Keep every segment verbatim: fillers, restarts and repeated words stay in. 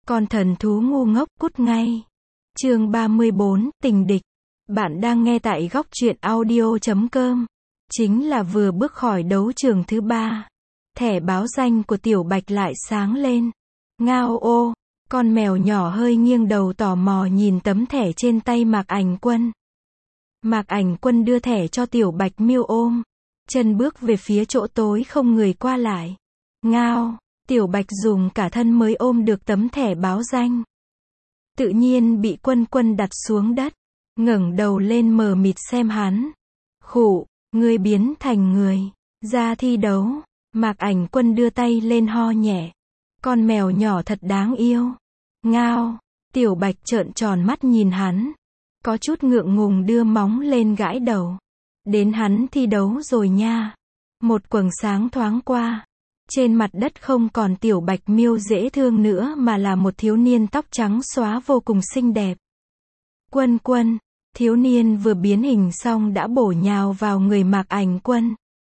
Con thần thú ngu ngốc cút ngay. Chương ba mươi bốn, tình địch. Bạn đang nghe tại góc truyện audio chấm com. Chính là vừa bước khỏi đấu trường thứ ba. Thẻ báo danh của Tiểu Bạch lại sáng lên. Ngao ô, con mèo nhỏ hơi nghiêng đầu tò mò nhìn tấm thẻ trên tay Mạc Ảnh Quân. Mạc Ảnh Quân đưa thẻ cho Tiểu Bạch Miêu ôm. Chân bước về phía chỗ tối không người qua lại. Ngao, Tiểu Bạch dùng cả thân mới ôm được tấm thẻ báo danh. Tự nhiên bị Quân Quân đặt xuống đất. Ngẩng đầu lên mờ mịt xem hắn. Khụ, ngươi biến thành người. Ra thi đấu. Mạc Ảnh Quân đưa tay lên ho nhẹ. Con mèo nhỏ thật đáng yêu. Ngao, Tiểu Bạch trợn tròn mắt nhìn hắn. Có chút ngượng ngùng đưa móng lên gãi đầu. Đến hắn thi đấu rồi nha. Một quầng sáng thoáng qua. Trên mặt đất không còn Tiểu Bạch Miêu dễ thương nữa mà là một thiếu niên tóc trắng xóa vô cùng xinh đẹp. Quân Quân, thiếu niên vừa biến hình xong đã bổ nhào vào người Mạc Ảnh Quân.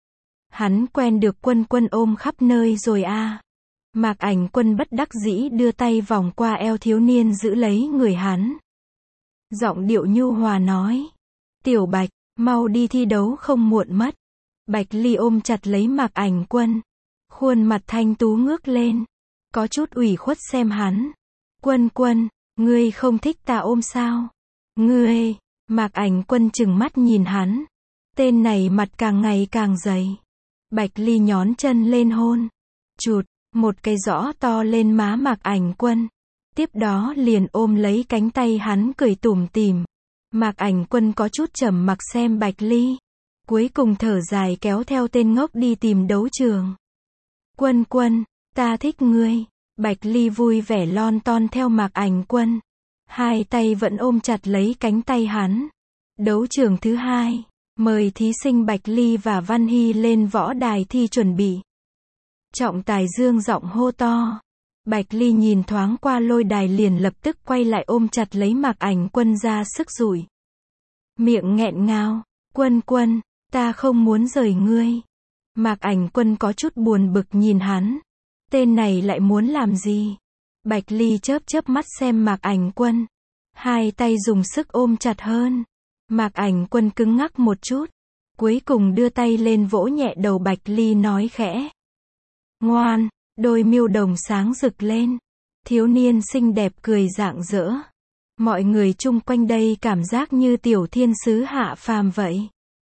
Hắn quen được Quân Quân ôm khắp nơi rồi à. Mạc Ảnh Quân bất đắc dĩ đưa tay vòng qua eo thiếu niên giữ lấy người hắn. Giọng điệu nhu hòa nói. Tiểu Bạch, mau đi thi đấu không muộn mất. Bạch Ly ôm chặt lấy Mạc Ảnh Quân. Khuôn mặt thanh tú ngước lên. Có chút ủy khuất xem hắn. Quân Quân, ngươi không thích ta ôm sao? Ngươi, Mạc Ảnh Quân trừng mắt nhìn hắn. Tên này mặt càng ngày càng dày. Bạch Ly nhón chân lên hôn. Chụt, một cái rõ to lên má Mạc Ảnh Quân. Tiếp đó liền ôm lấy cánh tay hắn cười tủm tỉm. Mạc Ảnh Quân có chút trầm mặc xem Bạch Ly. Cuối cùng thở dài kéo theo tên ngốc đi tìm đấu trường. Quân Quân, ta thích ngươi. Bạch Ly vui vẻ lon ton theo Mạc Ảnh Quân. Hai tay vẫn ôm chặt lấy cánh tay hắn. Đấu trường thứ hai. Mời thí sinh Bạch Ly và Văn Hy lên võ đài thi chuẩn bị. Trọng tài dương giọng hô to. Bạch Ly nhìn thoáng qua lôi đài liền lập tức quay lại ôm chặt lấy Mạc Ảnh Quân ra sức rủi. Miệng nghẹn ngào. Quân Quân, ta không muốn rời ngươi. Mạc Ảnh Quân có chút buồn bực nhìn hắn. Tên này lại muốn làm gì? Bạch Ly chớp chớp mắt xem Mạc Ảnh Quân. Hai tay dùng sức ôm chặt hơn. Mạc Ảnh Quân cứng ngắc một chút. Cuối cùng đưa tay lên vỗ nhẹ đầu Bạch Ly nói khẽ. Ngoan, đôi miêu đồng sáng rực lên. Thiếu niên xinh đẹp cười rạng rỡ. Mọi người chung quanh đây cảm giác như tiểu thiên sứ hạ phàm vậy.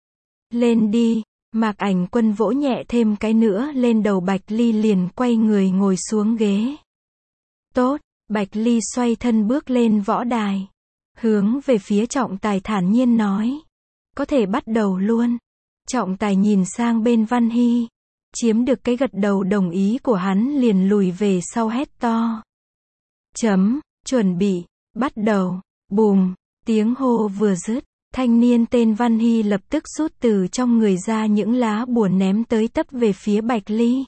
Lên đi. Mạc Ảnh Quân vỗ nhẹ thêm cái nữa lên đầu Bạch Ly liền quay người ngồi xuống ghế. Tốt, Bạch Ly xoay thân bước lên võ đài. Hướng về phía trọng tài thản nhiên nói. Có thể bắt đầu luôn. Trọng tài nhìn sang bên Văn Hy. Chiếm được cái gật đầu đồng ý của hắn liền lùi về sau hét to. Chấm, chuẩn bị, bắt đầu, bùm, tiếng hô vừa dứt. Thanh niên tên Văn Hy lập tức rút từ trong người ra những lá bùa ném tới tấp về phía Bạch Ly.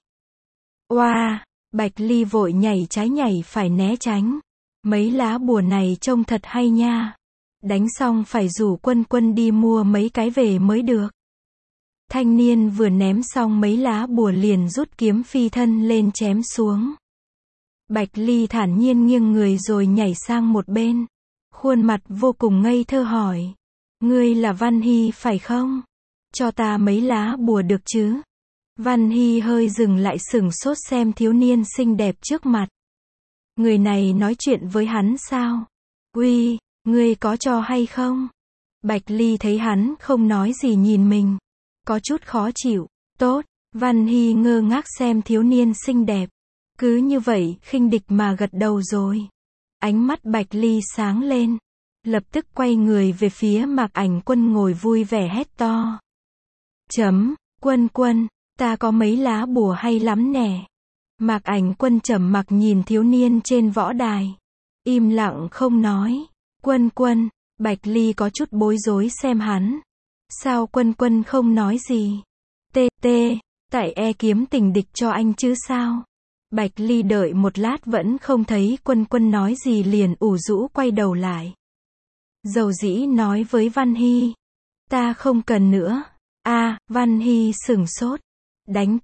Oa, Bạch Ly vội nhảy trái nhảy phải né tránh. Mấy lá bùa này trông thật hay nha. Đánh xong phải rủ Quân Quân đi mua mấy cái về mới được. Thanh niên vừa ném xong mấy lá bùa liền rút kiếm phi thân lên chém xuống. Bạch Ly thản nhiên nghiêng người rồi nhảy sang một bên. Khuôn mặt vô cùng ngây thơ hỏi. Ngươi là Văn Hy phải không? Cho ta mấy lá bùa được chứ? Văn Hy hơi dừng lại sửng sốt xem thiếu niên xinh đẹp trước mặt. Người này nói chuyện với hắn sao? Uy, ngươi có cho hay không? Bạch Ly thấy hắn không nói gì nhìn mình. Có chút khó chịu. Tốt, Văn Hy ngơ ngác xem thiếu niên xinh đẹp. Cứ như vậy khinh địch mà gật đầu rồi. Ánh mắt Bạch Ly sáng lên. Lập tức quay người về phía Mạc Ảnh Quân ngồi vui vẻ hét to. Chấm, Quân Quân, ta có mấy lá bùa hay lắm nè. Mạc Ảnh Quân trầm mặc nhìn thiếu niên trên võ đài. Im lặng không nói. Quân Quân, Bạch Ly có chút bối rối xem hắn. Sao Quân Quân không nói gì? Tê tê, tại e kiếm tình địch cho anh chứ sao? Bạch Ly đợi một lát vẫn không thấy Quân Quân nói gì liền ủ rũ quay đầu lại. Dầu dĩ nói với Văn Hy. Ta không cần nữa. A, à, Văn Hy sửng sốt. Đánh tiếp.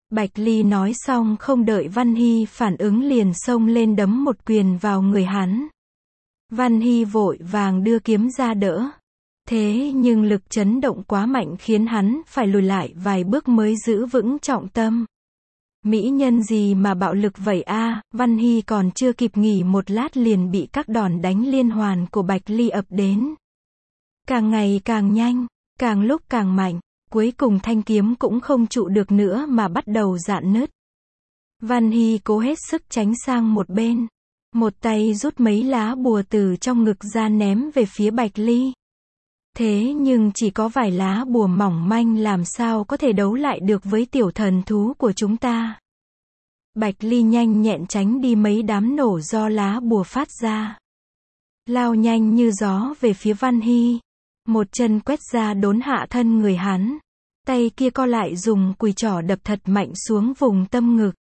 Bạch Ly nói xong không đợi Văn Hy phản ứng liền xông lên đấm một quyền vào người hắn. Văn Hy vội vàng đưa kiếm ra đỡ. Thế nhưng lực chấn động quá mạnh khiến hắn phải lùi lại vài bước mới giữ vững trọng tâm. Mỹ nhân gì mà bạo lực vậy a? Văn Hy còn chưa kịp nghỉ một lát liền bị các đòn đánh liên hoàn của Bạch Ly ập đến. Càng ngày càng nhanh, càng lúc càng mạnh, cuối cùng thanh kiếm cũng không trụ được nữa mà bắt đầu rạn nứt. Văn Hy cố hết sức tránh sang một bên. Một tay rút mấy lá bùa từ trong ngực ra ném về phía Bạch Ly. Thế nhưng chỉ có vài lá bùa mỏng manh làm sao có thể đấu lại được với tiểu thần thú của chúng ta. Bạch Ly nhanh nhẹn tránh đi mấy đám nổ do lá bùa phát ra. Lao nhanh như gió về phía Văn Hy. Một chân quét ra đốn hạ thân người hắn. Tay kia co lại dùng cùi trỏ đập thật mạnh xuống vùng tâm ngực.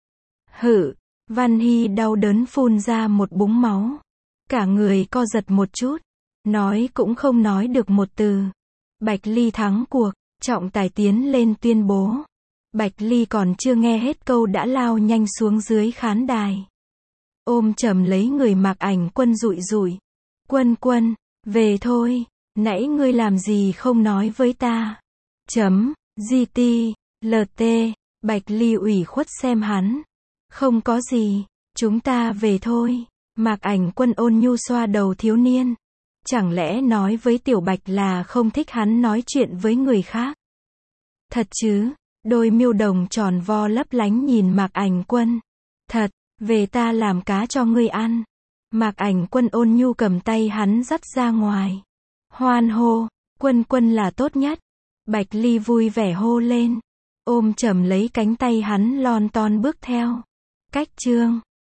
Hự, Văn Hy đau đớn phun ra một búng máu. Cả người co giật một chút. Nói cũng không nói được một từ. Bạch Ly thắng cuộc, trọng tài tiến lên tuyên bố. Bạch Ly còn chưa nghe hết câu đã lao nhanh xuống dưới khán đài. Ôm chầm lấy người Mạc Ảnh Quân rụi rụi. Quân quân, về thôi, nãy ngươi làm gì không nói với ta. Chấm, gt, lt, Bạch Ly ủy khuất xem hắn. Không có gì, chúng ta về thôi. Mạc Ảnh Quân ôn nhu xoa đầu thiếu niên. Chẳng lẽ nói với Tiểu Bạch là không thích hắn nói chuyện với người khác? Thật chứ? Đôi miêu đồng tròn vo lấp lánh nhìn Mạc Ảnh Quân. Thật, về ta làm cá cho ngươi ăn. Mạc Ảnh Quân ôn nhu cầm tay hắn dắt ra ngoài. Hoan hô, Quân quân là tốt nhất. Bạch Ly vui vẻ hô lên. Ôm chầm lấy cánh tay hắn lon ton bước theo. Cách chương